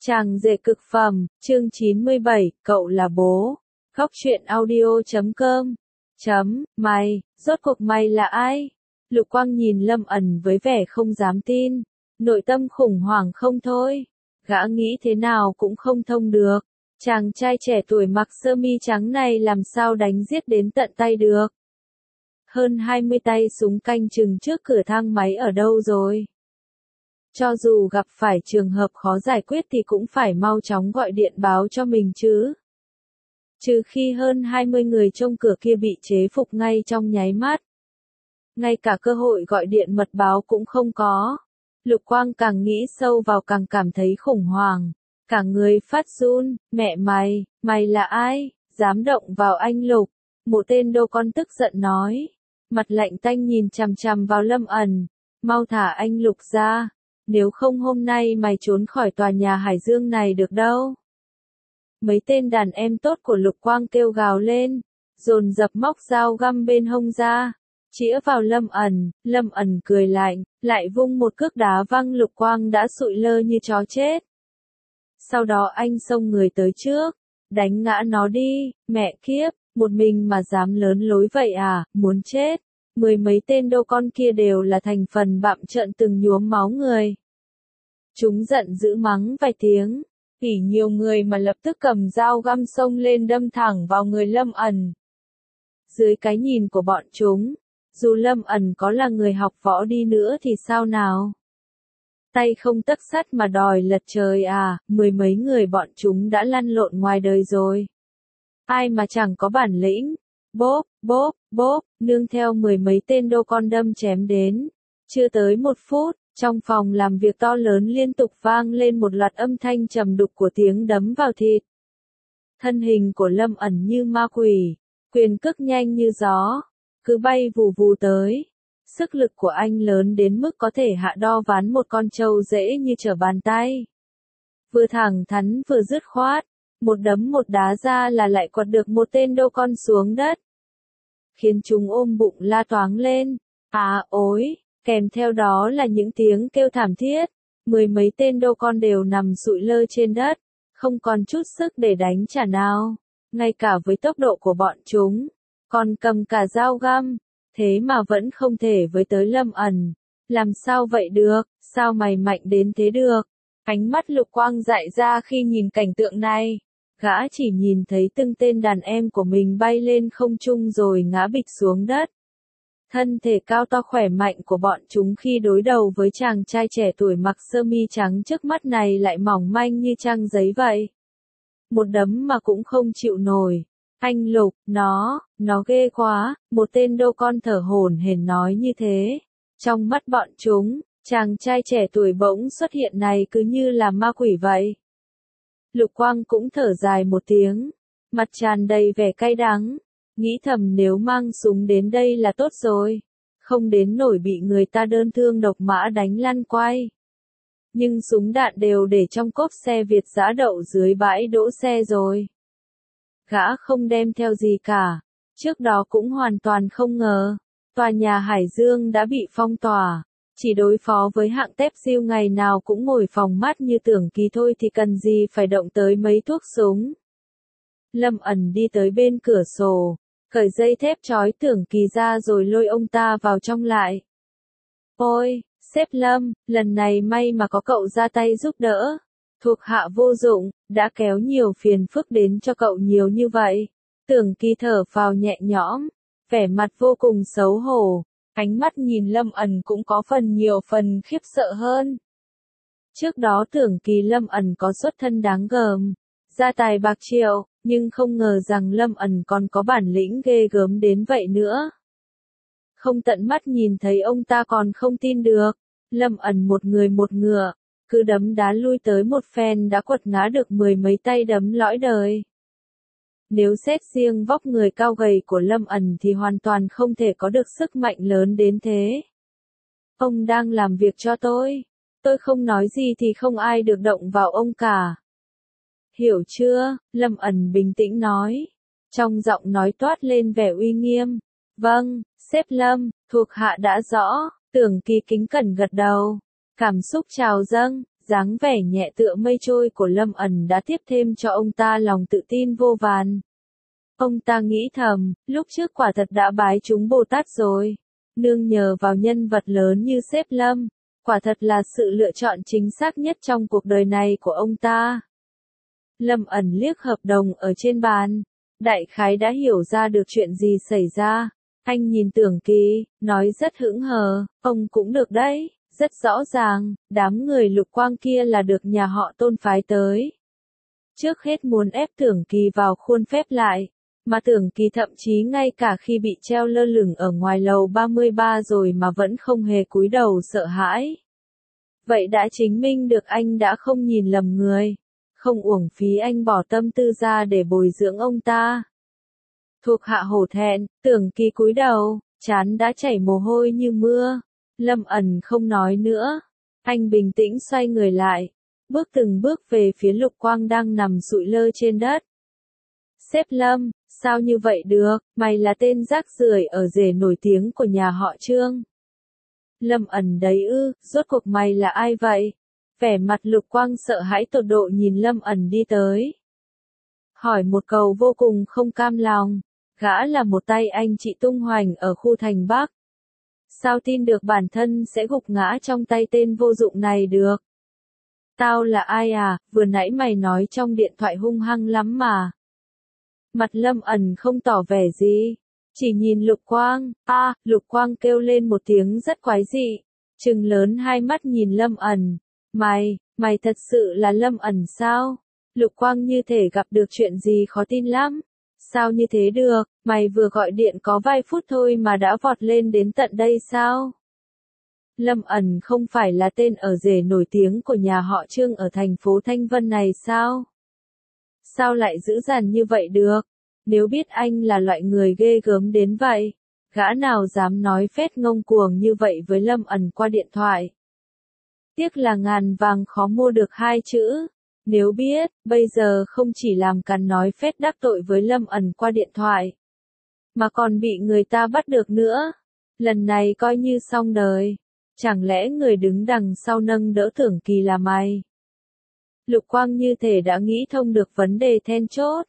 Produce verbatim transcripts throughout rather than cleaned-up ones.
Chàng rể cực phẩm, chương chín mươi bảy, cậu là bố. Góc truyện audio chấm com. Chấm, mày, rốt cuộc mày là ai? Lục Quang nhìn Lâm ẩn với vẻ không dám tin, nội tâm khủng hoảng không thôi. Gã nghĩ thế nào cũng không thông được. Chàng trai trẻ tuổi mặc sơ mi trắng này làm sao đánh giết đến tận tay được. Hơn hai mươi tay súng canh chừng trước cửa thang máy ở đâu rồi? Cho dù gặp phải trường hợp khó giải quyết thì cũng phải mau chóng gọi điện báo cho mình chứ. Trừ khi hơn hai mươi người trông cửa kia bị chế phục ngay trong nháy mắt. Ngay cả cơ hội gọi điện mật báo cũng không có. Lục Quang càng nghĩ sâu vào càng cảm thấy khủng hoảng. Cả người phát run, mẹ mày, mày là ai, dám động vào anh Lục. Một tên đô con tức giận nói. Mặt lạnh tanh nhìn chằm chằm vào Lâm ẩn. Mau thả anh Lục ra. Nếu không hôm nay mày trốn khỏi tòa nhà Hải Dương này được đâu. Mấy tên đàn em tốt của Lục Quang kêu gào lên, dồn dập móc dao găm bên hông ra, chĩa vào Lâm ẩn. Lâm ẩn cười lạnh, lại vung một cước đá văng Lục Quang đã sụi lơ như chó chết. Sau đó anh xông người tới trước, đánh ngã nó đi. Mẹ kiếp, một mình mà dám lớn lối vậy à, muốn chết. Mười mấy tên đô con kia đều là thành phần bặm trợn từng nhuốm máu người. Chúng giận dữ mắng vài tiếng, ỉ nhiều người mà lập tức cầm dao găm xông lên đâm thẳng vào người Lâm ẩn. Dưới cái nhìn của bọn chúng, dù Lâm ẩn có là người học võ đi nữa thì sao nào? Tay không tấc sắt mà đòi lật trời à, mười mấy người bọn chúng đã lăn lộn ngoài đời rồi. Ai mà chẳng có bản lĩnh. Bốp, bốp, bốp, nương theo mười mấy tên đô con đâm chém đến. Chưa tới một phút, trong phòng làm việc to lớn liên tục vang lên một loạt âm thanh trầm đục của tiếng đấm vào thịt. Thân hình của Lâm ẩn như ma quỷ, quyền cước nhanh như gió, cứ bay vù vù tới. Sức lực của anh lớn đến mức có thể hạ đo ván một con trâu dễ như trở bàn tay. Vừa thẳng thắn vừa dứt khoát, một đấm một đá ra là lại quật được một tên đô con xuống đất. Khiến chúng ôm bụng la toáng lên, á ối, kèm theo đó là những tiếng kêu thảm thiết. Mười mấy tên đô con đều nằm sụi lơ trên đất, không còn chút sức để đánh trả nào. Ngay cả với tốc độ của bọn chúng, còn cầm cả dao găm, thế mà vẫn không thể với tới Lâm ẩn. Làm sao vậy được, sao mày mạnh đến thế được? Ánh mắt Lục Quang dại ra khi nhìn cảnh tượng này. Gã chỉ nhìn thấy từng tên đàn em của mình bay lên không trung rồi ngã bịch xuống đất. Thân thể cao to khỏe mạnh của bọn chúng khi đối đầu với chàng trai trẻ tuổi mặc sơ mi trắng trước mắt này lại mỏng manh như trang giấy vậy. Một đấm mà cũng không chịu nổi. Anh Lục, nó, nó ghê quá, một tên đô con thở hổn hển nói như thế. Trong mắt bọn chúng, chàng trai trẻ tuổi bỗng xuất hiện này cứ như là ma quỷ vậy. Lục Quang cũng thở dài một tiếng, mặt tràn đầy vẻ cay đắng, nghĩ thầm nếu mang súng đến đây là tốt rồi, không đến nổi bị người ta đơn thương độc mã đánh lăn quay. Nhưng súng đạn đều để trong cốp xe Việt dã đậu dưới bãi đỗ xe rồi. Gã không đem theo gì cả, trước đó cũng hoàn toàn không ngờ, tòa nhà Hải Dương đã bị phong tỏa. Chỉ đối phó với hạng tép siêu ngày nào cũng ngồi phòng mát như Tưởng Kỳ thôi thì cần gì phải động tới mấy thuốc súng. Lâm ẩn đi tới bên cửa sổ, cởi dây thép trói Tưởng Kỳ ra rồi lôi ông ta vào trong lại. Ôi, sếp Lâm, lần này may mà có cậu ra tay giúp đỡ. Thuộc hạ vô dụng, đã kéo nhiều phiền phức đến cho cậu nhiều như vậy. Tưởng Kỳ thở phào nhẹ nhõm, vẻ mặt vô cùng xấu hổ. Ánh mắt nhìn Lâm ẩn cũng có phần nhiều phần khiếp sợ hơn. Trước đó Tưởng Kỳ Lâm ẩn có xuất thân đáng gờm, gia tài bạc triệu, nhưng không ngờ rằng Lâm ẩn còn có bản lĩnh ghê gớm đến vậy nữa. Không tận mắt nhìn thấy ông ta còn không tin được. Lâm ẩn một người một ngựa, cứ đấm đá lui tới một phen đã quật ngã được mười mấy tay đấm lõi đời. Nếu xét riêng vóc người cao gầy của Lâm ẩn thì hoàn toàn không thể có được sức mạnh lớn đến thế. Ông đang làm việc cho tôi. Tôi không nói gì thì không ai được động vào ông cả. Hiểu chưa? Lâm ẩn bình tĩnh nói. Trong giọng nói toát lên vẻ uy nghiêm. Vâng, sếp Lâm, thuộc hạ đã rõ. Tưởng Kỳ kính cẩn gật đầu. Cảm xúc trào dâng, Dáng vẻ nhẹ tựa mây trôi của Lâm ẩn đã tiếp thêm cho ông ta lòng tự tin vô vàn. Ông ta nghĩ thầm, lúc trước quả thật đã bái chúng Bồ Tát rồi. Nương nhờ vào nhân vật lớn như sếp Lâm, quả thật là sự lựa chọn chính xác nhất trong cuộc đời này của ông ta. Lâm ẩn liếc hợp đồng ở trên bàn, đại khái đã hiểu ra được chuyện gì xảy ra. Anh nhìn Tưởng Kỳ, nói rất hững hờ, ông cũng được đấy, rất rõ ràng, đám người Lục Quang kia là được nhà họ Tôn phái tới. Trước hết muốn ép Tưởng Kỳ vào khuôn phép lại, mà Tưởng Kỳ thậm chí ngay cả khi bị treo lơ lửng ở ngoài lầu ba mươi ba rồi mà vẫn không hề cúi đầu sợ hãi. Vậy đã chứng minh được anh đã không nhìn lầm người, không uổng phí anh bỏ tâm tư ra để bồi dưỡng ông ta. Thuộc hạ hổ thẹn, Tưởng Kỳ cúi đầu, trán đã chảy mồ hôi như mưa. Lâm ẩn không nói nữa. Anh bình tĩnh xoay người lại, bước từng bước về phía Lục Quang đang nằm sụi lơ trên đất. Sếp Lâm, sao như vậy được, mày là tên rác rưởi ở rể nổi tiếng của nhà họ Trương. Lâm ẩn đấy ư, rốt cuộc mày là ai vậy? Vẻ mặt Lục Quang sợ hãi tột độ nhìn Lâm ẩn đi tới. Hỏi một câu vô cùng không cam lòng, gã là một tay anh chị tung hoành ở khu thành Bắc. Sao tin được bản thân sẽ gục ngã trong tay tên vô dụng này được? Tao là ai à, vừa nãy mày nói trong điện thoại hung hăng lắm mà. Mặt Lâm ẩn không tỏ vẻ gì, chỉ nhìn Lục Quang, a, à, Lục Quang kêu lên một tiếng rất quái dị, trừng lớn hai mắt nhìn Lâm ẩn, mày, mày thật sự là Lâm ẩn sao? Lục Quang như thể gặp được chuyện gì khó tin lắm. Sao như thế được, mày vừa gọi điện có vài phút thôi mà đã vọt lên đến tận đây sao? Lâm ẩn không phải là tên ở rể nổi tiếng của nhà họ Trương ở thành phố Thanh Vân này sao? Sao lại dữ dằn như vậy được? Nếu biết anh là loại người ghê gớm đến vậy, gã nào dám nói phét ngông cuồng như vậy với Lâm ẩn qua điện thoại? Tiếc là ngàn vàng khó mua được hai chữ. Nếu biết, bây giờ không chỉ làm càn nói phét đắc tội với Lâm ẩn qua điện thoại, mà còn bị người ta bắt được nữa. Lần này coi như xong đời. Chẳng lẽ người đứng đằng sau nâng đỡ Tưởng Kỳ là mày? Lục Quang như thể đã nghĩ thông được vấn đề then chốt.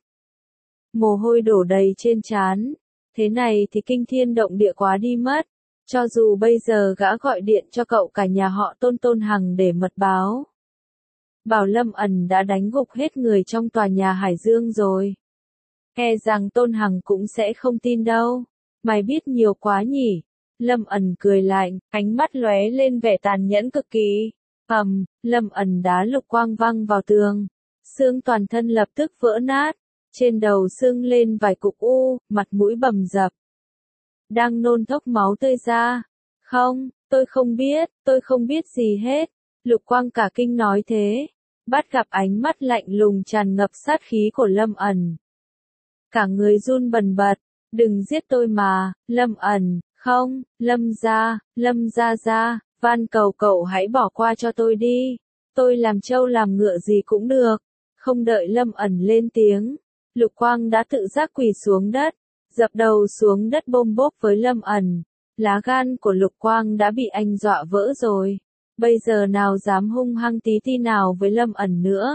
Mồ hôi đổ đầy trên trán. Thế này thì kinh thiên động địa quá đi mất. Cho dù bây giờ gã gọi điện cho cậu cả nhà họ Tôn Tôn Hằng để mật báo. Bảo Lâm ẩn đã đánh gục hết người trong tòa nhà Hải Dương rồi. E rằng Tôn Hằng cũng sẽ không tin đâu. Mày biết nhiều quá nhỉ? Lâm ẩn cười lạnh, ánh mắt lóe lên vẻ tàn nhẫn cực kỳ. Ầm, Lâm ẩn đá Lục Quang văng vào tường. Xương toàn thân lập tức vỡ nát. Trên đầu sưng lên vài cục u, mặt mũi bầm dập. Đang nôn thốc máu tươi ra. Không, tôi không biết, tôi không biết gì hết. Lục Quang cả kinh nói thế. Bắt gặp ánh mắt lạnh lùng tràn ngập sát khí của Lâm ẩn. Cả người run bần bật. Đừng giết tôi mà, Lâm ẩn, không, Lâm gia, Lâm gia gia, van cầu cậu hãy bỏ qua cho tôi đi. Tôi làm trâu làm ngựa gì cũng được. Không đợi Lâm ẩn lên tiếng. Lục Quang đã tự giác quỳ xuống đất. Dập đầu xuống đất bôm bốp với Lâm ẩn. Lá gan của Lục Quang đã bị anh dọa vỡ rồi. Bây giờ nào dám hung hăng tí ti nào với Lâm ẩn nữa.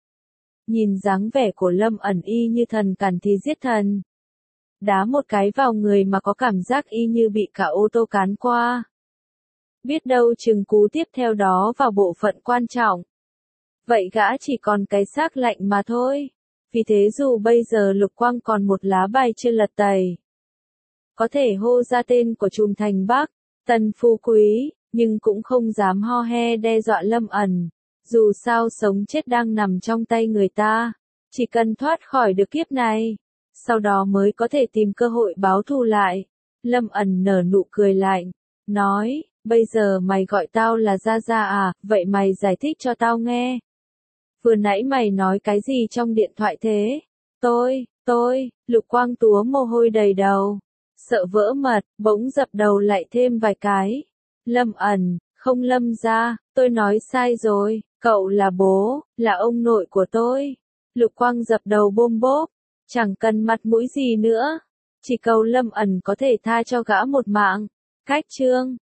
Nhìn dáng vẻ của Lâm ẩn y như thần càn thì giết thần. Đá một cái vào người mà có cảm giác y như bị cả ô tô cán qua. Biết đâu chừng cú tiếp theo đó vào bộ phận quan trọng. Vậy gã chỉ còn cái xác lạnh mà thôi. Vì thế dù bây giờ Lục Quang còn một lá bài chưa lật tẩy. Có thể hô ra tên của trùm thành Bắc, Tần Phú Quý, nhưng cũng không dám ho he đe dọa Lâm ẩn. Dù sao sống chết đang nằm trong tay người ta. Chỉ cần thoát khỏi được kiếp này. Sau đó mới có thể tìm cơ hội báo thù lại. Lâm ẩn nở nụ cười lạnh. Nói, bây giờ mày gọi tao là Gia Gia à, vậy mày giải thích cho tao nghe. Vừa nãy mày nói cái gì trong điện thoại thế? Tôi, tôi, Lục Quang túa mồ hôi đầy đầu. Sợ vỡ mật, bỗng dập đầu lại thêm vài cái. Lâm ẩn, không Lâm gia, tôi nói sai rồi, cậu là bố, là ông nội của tôi. Lục Quang dập đầu bôm bốp, chẳng cần mặt mũi gì nữa. Chỉ cầu Lâm ẩn có thể tha cho gã một mạng. Cách chương